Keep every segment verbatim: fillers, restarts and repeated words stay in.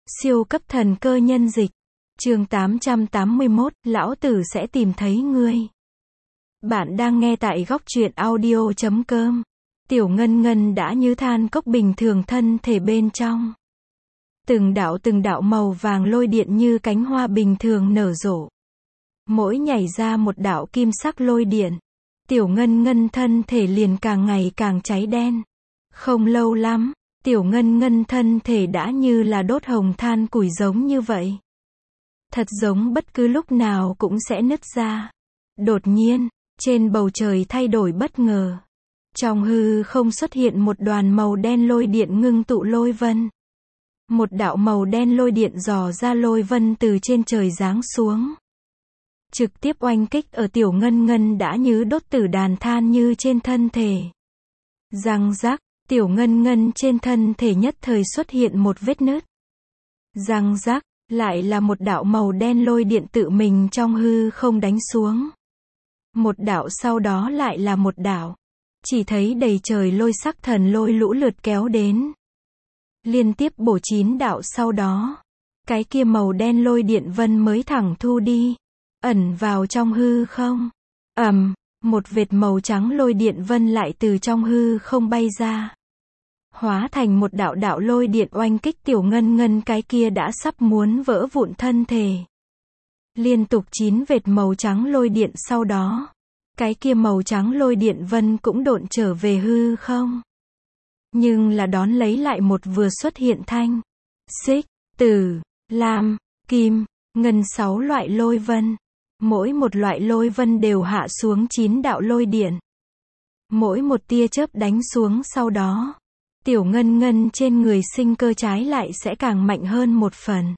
Siêu cấp thần cơ nhân dịch. Chương tám trăm tám mươi mốt, lão tử sẽ tìm thấy ngươi. Bạn đang nghe tại góc truyện audio chấm com. Tiểu Ngân Ngân đã như than cốc bình thường, thân thể bên trong. Từng đạo từng đạo màu vàng lôi điện như cánh hoa bình thường nở rộ. Mỗi nhảy ra một đạo kim sắc lôi điện, Tiểu Ngân Ngân thân thể liền càng ngày càng cháy đen. Không lâu lắm, Tiểu Ngân Ngân thân thể đã như là đốt hồng than củi giống như vậy. Thật giống bất cứ lúc nào cũng sẽ nứt ra. Đột nhiên, trên bầu trời thay đổi bất ngờ. Trong hư không xuất hiện một đoàn màu đen lôi điện ngưng tụ lôi vân. Một đạo màu đen lôi điện dò ra lôi vân từ trên trời giáng xuống. Trực tiếp oanh kích ở Tiểu Ngân Ngân đã như đốt tử đàn than như trên thân thể. Răng rắc, Tiểu Ngân Ngân trên thân thể nhất thời xuất hiện một vết nứt. Răng rắc, lại là một đạo màu đen lôi điện tự mình trong hư không đánh xuống. Một đạo sau đó lại là một đạo. Chỉ thấy đầy trời lôi sắc thần lôi lũ lượt kéo đến. Liên tiếp bổ chín đạo sau đó. Cái kia màu đen lôi điện vân mới thẳng thu đi. Ẩn vào trong hư không. Ầm, một vệt màu trắng lôi điện vân lại từ trong hư không bay ra. Hóa thành một đạo đạo lôi điện oanh kích Tiểu Ngân Ngân cái kia đã sắp muốn vỡ vụn thân thể. Liên tục chín vệt màu trắng lôi điện sau đó. Cái kia màu trắng lôi điện vân cũng độn trở về hư không. Nhưng là đón lấy lại một vừa xuất hiện thanh, xích, tử, lam, kim, ngân sáu loại lôi vân. Mỗi một loại lôi vân đều hạ xuống chín đạo lôi điện. Mỗi một tia chớp đánh xuống sau đó. Tiểu Ngân Ngân trên người sinh cơ trái lại sẽ càng mạnh hơn một phần.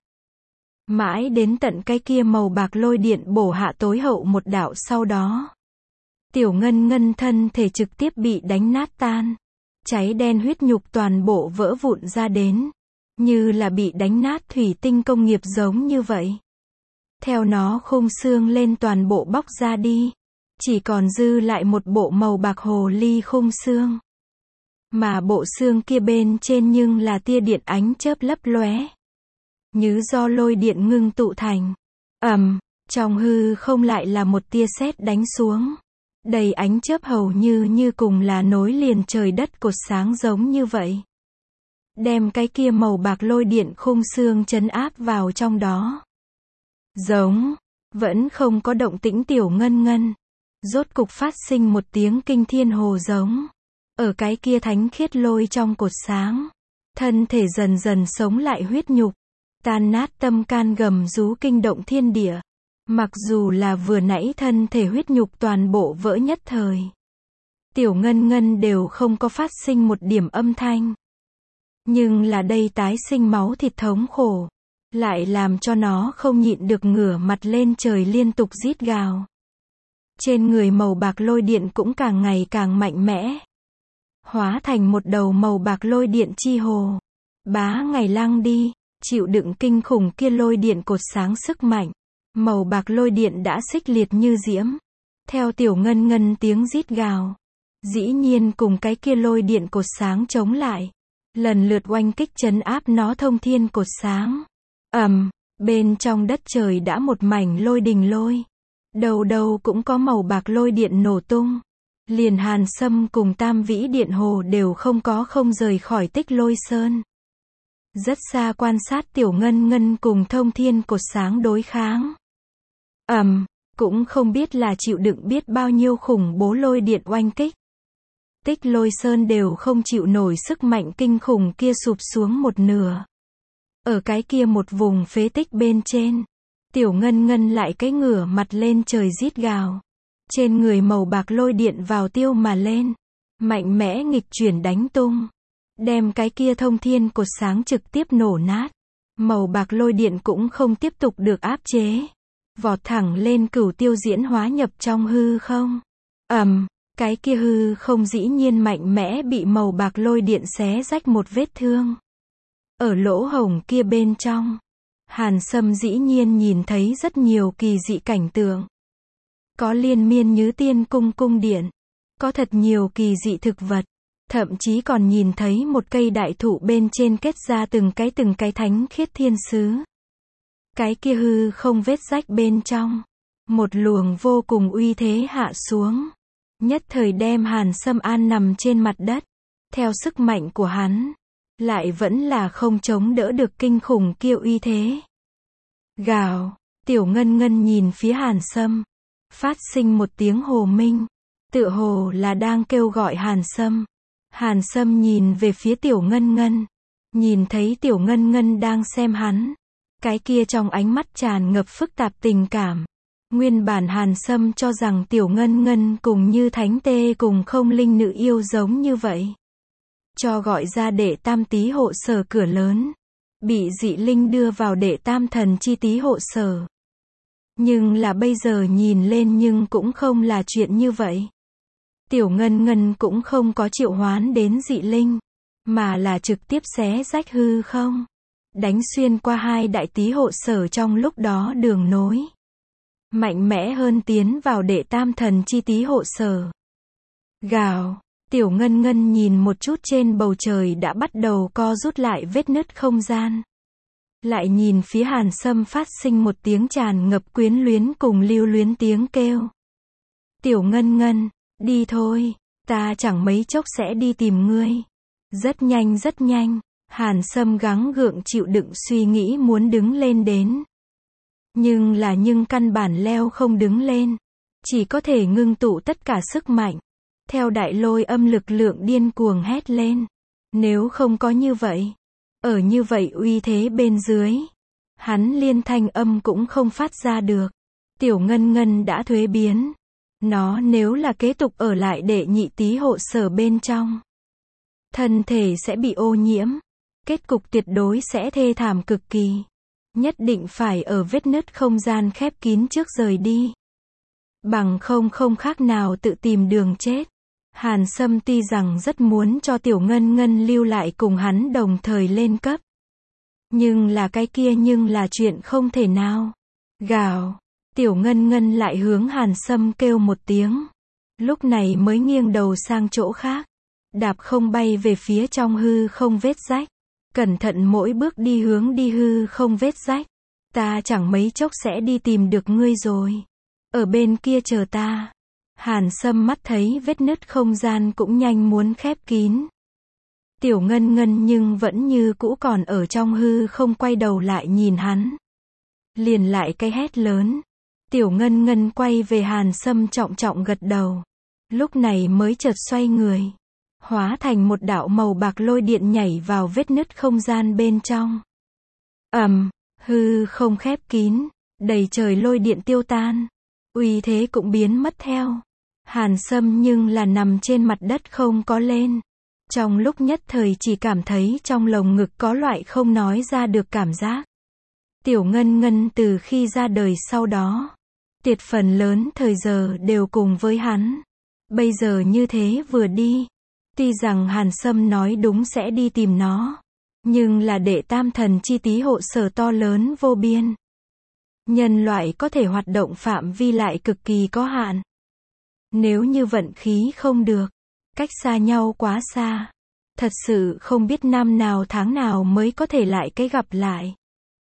Mãi đến tận cái kia màu bạc lôi điện bổ hạ tối hậu một đạo sau đó. Tiểu Ngân Ngân thân thể trực tiếp bị đánh nát tan. Cháy đen huyết nhục toàn bộ vỡ vụn ra đến. Như là bị đánh nát thủy tinh công nghiệp giống như vậy. Theo nó khung xương lên toàn bộ bóc ra đi. Chỉ còn dư lại một bộ màu bạc hồ ly khung xương. Mà bộ xương kia bên trên nhưng là tia điện ánh chớp lấp lóe. Như do lôi điện ngưng tụ thành. Ầm, trong hư không lại là một tia sét đánh xuống. Đầy ánh chớp hầu như như cùng là nối liền trời đất cột sáng giống như vậy. Đem cái kia màu bạc lôi điện khung xương trấn áp vào trong đó. Giống, vẫn không có động tĩnh Tiểu Ngân Ngân. Rốt cục phát sinh một tiếng kinh thiên hồ giống. Ở cái kia thánh khiết lôi trong cột sáng. Thân thể dần dần sống lại huyết nhục. Tan nát tâm can gầm rú kinh động thiên địa. Mặc dù là vừa nãy thân thể huyết nhục toàn bộ vỡ nhất thời. Tiểu Ngân Ngân đều không có phát sinh một điểm âm thanh. Nhưng là đây tái sinh máu thịt thống khổ. Lại làm cho nó không nhịn được ngửa mặt lên trời liên tục rít gào. Trên người màu bạc lôi điện cũng càng ngày càng mạnh mẽ. Hóa thành một đầu màu bạc lôi điện chi hồ. Bá ngày lăng đi, chịu đựng kinh khủng kia lôi điện cột sáng sức mạnh. Màu bạc lôi điện đã xích liệt như diễm. Theo Tiểu Ngân Ngân tiếng rít gào. Dĩ nhiên cùng cái kia lôi điện cột sáng chống lại. Lần lượt oanh kích trấn áp nó thông thiên cột sáng. Ầm, bên trong đất trời đã một mảnh lôi đình lôi. Đầu đầu cũng có màu bạc lôi điện nổ tung. Liền Hàn Sâm cùng Tam Vĩ Điện Hồ đều không có không rời khỏi Tích Lôi Sơn. Rất xa quan sát Tiểu Ngân Ngân cùng thông thiên cột sáng đối kháng. Ầm, um, cũng không biết là chịu đựng biết bao nhiêu khủng bố lôi điện oanh kích. Tích Lôi Sơn đều không chịu nổi sức mạnh kinh khủng kia sụp xuống một nửa. Ở cái kia một vùng phế tích bên trên. Tiểu Ngân Ngân lại cái ngửa mặt lên trời rít gào. Trên người màu bạc lôi điện vào tiêu mà lên. Mạnh mẽ nghịch chuyển đánh tung. Đem cái kia thông thiên cột sáng trực tiếp nổ nát. Màu bạc lôi điện cũng không tiếp tục được áp chế. Vọt thẳng lên cửu tiêu diễn hóa nhập trong hư không. Ầm, um, cái kia hư không dĩ nhiên mạnh mẽ bị màu bạc lôi điện xé rách một vết thương. Ở lỗ hổng kia bên trong. Hàn Sâm dĩ nhiên nhìn thấy rất nhiều kỳ dị cảnh tượng. Có liên miên như tiên cung cung điện. Có thật nhiều kỳ dị thực vật. Thậm chí còn nhìn thấy một cây đại thụ bên trên kết ra từng cái từng cái thánh khiết thiên sứ. Cái kia hư không vết rách bên trong. Một luồng vô cùng uy thế hạ xuống. Nhất thời đem Hàn Sâm an nằm trên mặt đất. Theo sức mạnh của hắn, lại vẫn là không chống đỡ được kinh khủng kia uy thế. Gào, Tiểu Ngân Ngân nhìn phía Hàn Sâm. Phát sinh một tiếng hồ minh. Tựa hồ là đang kêu gọi Hàn Sâm. Hàn Sâm nhìn về phía Tiểu Ngân Ngân. Nhìn thấy Tiểu Ngân Ngân đang xem hắn. Cái kia trong ánh mắt tràn ngập phức tạp tình cảm. Nguyên bản Hàn Sâm cho rằng Tiểu Ngân Ngân cùng như thánh tê cùng không linh nữ yêu giống như vậy. Cho gọi ra đệ tam tí hộ sở cửa lớn. Bị dị linh đưa vào đệ tam thần chi tí hộ sở. Nhưng là bây giờ nhìn lên nhưng cũng không là chuyện như vậy. Tiểu Ngân Ngân cũng không có triệu hoán đến dị linh. Mà là trực tiếp xé rách hư không. Đánh xuyên qua hai đại tí hộ sở trong lúc đó đường nối. Mạnh mẽ hơn tiến vào đệ tam thần chi tí hộ sở. Gào, Tiểu Ngân Ngân nhìn một chút trên bầu trời đã bắt đầu co rút lại vết nứt không gian. Lại nhìn phía Hàn Sâm phát sinh một tiếng tràn ngập quyến luyến cùng lưu luyến tiếng kêu. Tiểu Ngân Ngân, đi thôi, ta chẳng mấy chốc sẽ đi tìm ngươi. Rất nhanh rất nhanh, Hàn Sâm gắng gượng chịu đựng suy nghĩ muốn đứng lên đến. Nhưng là nhưng căn bản leo không đứng lên. Chỉ có thể ngưng tụ tất cả sức mạnh. Theo đại lôi âm lực lượng điên cuồng hét lên. Nếu không có như vậy. Ở như vậy uy thế bên dưới. Hắn liên thanh âm cũng không phát ra được. Tiểu Ngân Ngân đã thuế biến. Nó nếu là kế tục ở lại đệ nhị tí hộ sở bên trong. Thân thể sẽ bị ô nhiễm. Kết cục tuyệt đối sẽ thê thảm cực kỳ. Nhất định phải ở vết nứt không gian khép kín trước rời đi. Bằng không không khác nào tự tìm đường chết. Hàn Sâm tuy rằng rất muốn cho Tiểu Ngân Ngân lưu lại cùng hắn đồng thời lên cấp. Nhưng là cái kia nhưng là chuyện không thể nào. Gào, Tiểu Ngân Ngân lại hướng Hàn Sâm kêu một tiếng. Lúc này mới nghiêng đầu sang chỗ khác. Đạp không bay về phía trong hư không vết rách. Cẩn thận mỗi bước đi hướng đi hư không vết rách. Ta chẳng mấy chốc sẽ đi tìm được ngươi rồi. Ở bên kia chờ ta. Hàn Sâm mắt thấy vết nứt không gian cũng nhanh muốn khép kín. Tiểu Ngân Ngân nhưng vẫn như cũ còn ở trong hư không quay đầu lại nhìn hắn. Liền lại cái hét lớn. Tiểu Ngân Ngân quay về Hàn Sâm trọng trọng gật đầu. Lúc này mới chợt xoay người. Hóa thành một đạo màu bạc lôi điện nhảy vào vết nứt không gian bên trong. Ầm, hư không khép kín, đầy trời lôi điện tiêu tan. Uy thế cũng biến mất theo. Hàn Sâm nhưng là nằm trên mặt đất không có lên. Trong lúc nhất thời chỉ cảm thấy trong lồng ngực có loại không nói ra được cảm giác. Tiểu Ngân Ngân từ khi ra đời sau đó, tuyệt phần lớn thời giờ đều cùng với hắn. Bây giờ như thế vừa đi. Tuy rằng Hàn Sâm nói đúng sẽ đi tìm nó. Nhưng là đệ tam thần chi tí hộ sở to lớn vô biên. Nhân loại có thể hoạt động phạm vi lại cực kỳ có hạn. Nếu như vận khí không được, cách xa nhau quá xa. Thật sự không biết năm nào tháng nào mới có thể lại cái gặp lại.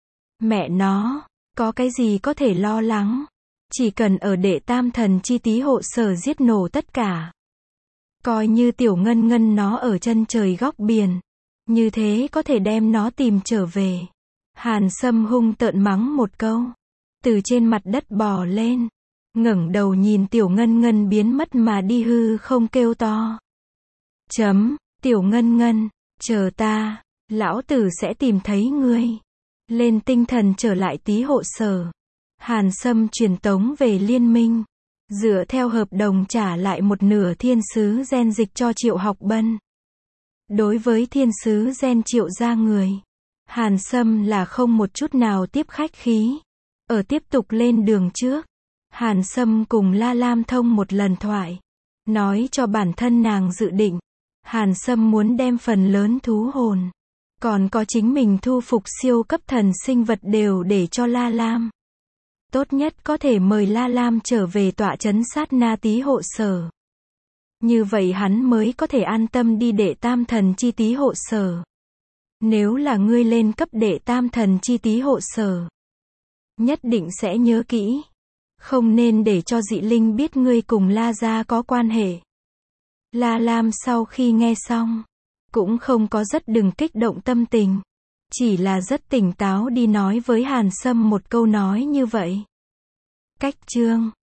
Mẹ nó, có cái gì có thể lo lắng. Chỉ cần ở đệ tam thần chi tí hộ sở giết nổ tất cả. Coi như Tiểu Ngân Ngân nó ở chân trời góc biển. Như thế có thể đem nó tìm trở về. Hàn Sâm hung tợn mắng một câu. Từ trên mặt đất bò lên. Ngẩng đầu nhìn Tiểu Ngân Ngân biến mất mà đi hư không kêu to. Chấm, Tiểu Ngân Ngân, chờ ta, lão tử sẽ tìm thấy ngươi. Lên tinh thần trở lại tí hộ sở. Hàn Sâm truyền tống về liên minh. Dựa theo hợp đồng trả lại một nửa thiên sứ gen dịch cho Triệu Học Bân. Đối với thiên sứ gen Triệu gia người, Hàn Sâm là không một chút nào tiếp khách khí. Ở tiếp tục lên đường trước, Hàn Sâm cùng La Lam thông một lần thoại. Nói cho bản thân nàng dự định. Hàn Sâm muốn đem phần lớn thú hồn. Còn có chính mình thu phục siêu cấp thần sinh vật đều để cho La Lam. Tốt nhất có thể mời La Lam trở về tọa trấn sát na tí hộ sở. Như vậy hắn mới có thể an tâm đi đệ tam thần chi tý hộ sở. Nếu là ngươi lên cấp đệ tam thần chi tý hộ sở, nhất định sẽ nhớ kỹ. Không nên để cho dị linh biết ngươi cùng La gia có quan hệ. La Lam sau khi nghe xong, cũng không có rất đừng kích động tâm tình. Chỉ là rất tỉnh táo đi nói với Hàn Sâm một câu nói như vậy. Cách chương